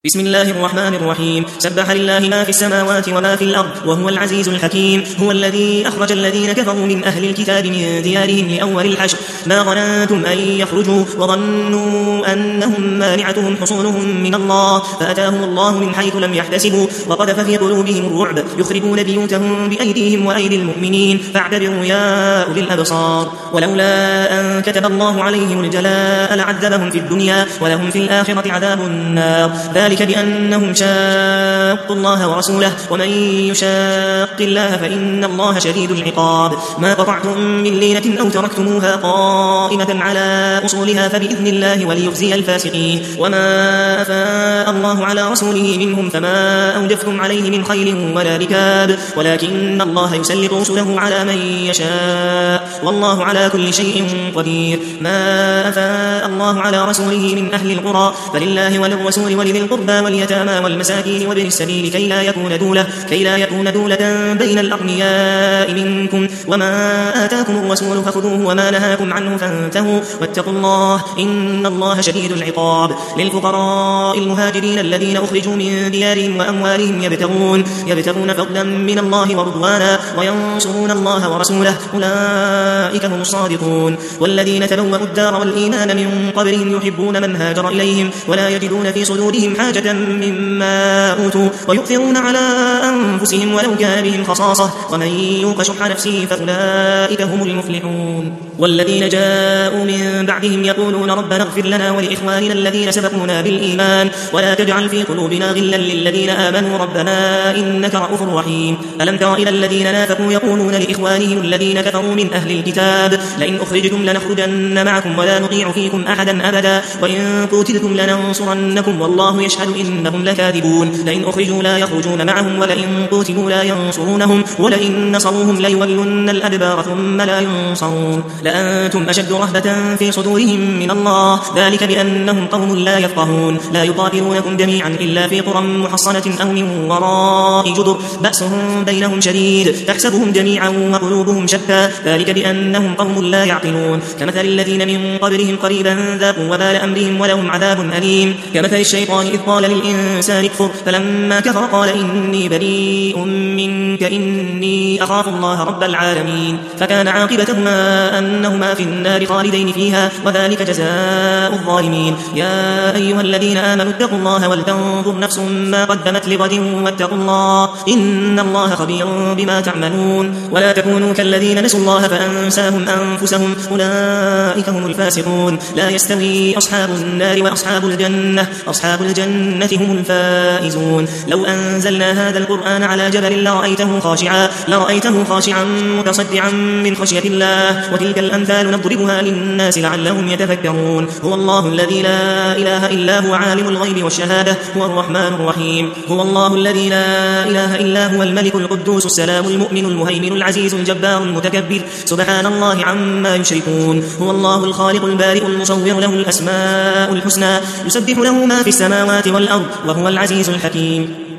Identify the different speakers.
Speaker 1: بسم الله الرحمن الرحيم. سبح لله ما في السماوات وما في الأرض وهو العزيز الحكيم. هو الذي أخرج الذين كفروا من أهل الكتاب من ديارهم لأول الحشر ما ظننتم أن يخرجوا وظنوا أنهم مانعتهم حصونهم من الله فأتاهم الله من حيث لم يحتسبوا وقذف في قلوبهم الرعب يخربون بيوتهم بأيديهم وأيدي المؤمنين فاعتبروا يا أولي الأبصار. ولولا أن كتب الله عليهم الجلاء لعذبهم في الدنيا ولهم في الآخرة عذاب النار ذلك بأنهم شاقوا الله ورسوله ومن يشاق الله فإن الله شديد العقاب. ما قطعتم من لينة أو تركتموها قائمة على أصولها فبإذن الله وليخزي الفاسقين. وما أفاء الله على رسوله منهم فما أوجفتم عليه من خيل ولا ركاب ولكن الله يسلط رسله على من يشاء والله على كل شيء قدير. ما أفاء الله على رسوله من أهل القرى فلله وللرسول ولذي القربى واليتامى والمساكين وابن السبيل كي لا يكون دولة بين الأغنياء منكم. وما آتاكم الرسول فخذوه وما نهاكم عنه فانتهوا واتقوا الله إن الله شديد العقاب. للفقراء المهاجرين الذين أخرجوا من ديارهم وأموالهم يبتغون فضلا من الله ورضوانا وينصرون الله ورسوله أولئك هم الصادقون. والذين تبوأوا الدار والإيمان من قبلهم يحبون من هاجر إليهم ولا يجدون في صدورهم حاجة مما أوتوا ويؤثرون على أنفسهم ولو كان بهم خصاصة ومن يوق شح نفسه فأولئك هم المفلحون. والذين جاءوا من بعدهم يقولون ربنا اغفر لنا ولإخواننا الذين سبقونا بالإيمان ولا تجعل في قلوبنا غلا للذين آمنوا ربنا إنك رؤوف رحيم. ألم تر إلى الذين نافقوا يقولون لإخوانهم الذين كفروا من أهل الكتاب لئن أخرجتم لنخرجن معكم ولا نطيع فيكم أحدا أبدا وإن قتلتم لننصرنكم والله يشهد إنهم لكاذبون. لئن أخرجوا لا يخرجون معهم ولئن قتلوا لا ينصرونهم ولئن نصروهم ليولن الأدبار ثم لا ينصرون لأنتم أشد رهبة في صدورهم من الله ذلك بأنهم قوم لا يفقهون. لا يقاتلونكم جميعا إلا في قرى محصنة أو من وراء جدر بأسهم بينهم شديد تحسبهم جميعا وقلوبهم شتى ذلك بأنهم قوم لا يعقلون. كمثل الذين من قبلهم قريبا ذاقوا وبال أمرهم ولهم عذاب أليم. كمثل الشيطان إذ قال للإنسان اكفر فلما كفر قال إني بريء منك إني أخاف الله رب العالمين فكان عاقبتهما أنهما في النار خالدين فيها وذلك جزاء الظالمين. يا أيها الذين آمنوا اتقوا الله ولتنظر نفس ما قدمت لغد واتقوا الله إن الله خبير بما تعملون. ولا تكونوا كالذين نسوا الله فأنساهم أنفسهم أولئك هم الفاسقون. لا يستوي أصحاب النار وأصحاب الجنة أصحاب الجنة هم الفائزون. لو أنزلنا هذا القرآن على جبل لرأيته خاشعا متصدعا من خشية الله وتلك الأمثال نضربها للناس لعلهم يتفكرون. هو الله الذي لا إله إلا هو عالم الغيب والشهادة هو الرحمن الرحيم. هو الله الذي لا إله إلا هو الملك القدوس السلام المؤمن المهيمن العزيز الجبار المتكبر سبحان الله عما يشركون. هو الله الخالق البارئ المصور له الأسماء الحسنى يسبح له ما في السماوات والأرض وهو العزيز الحكيم.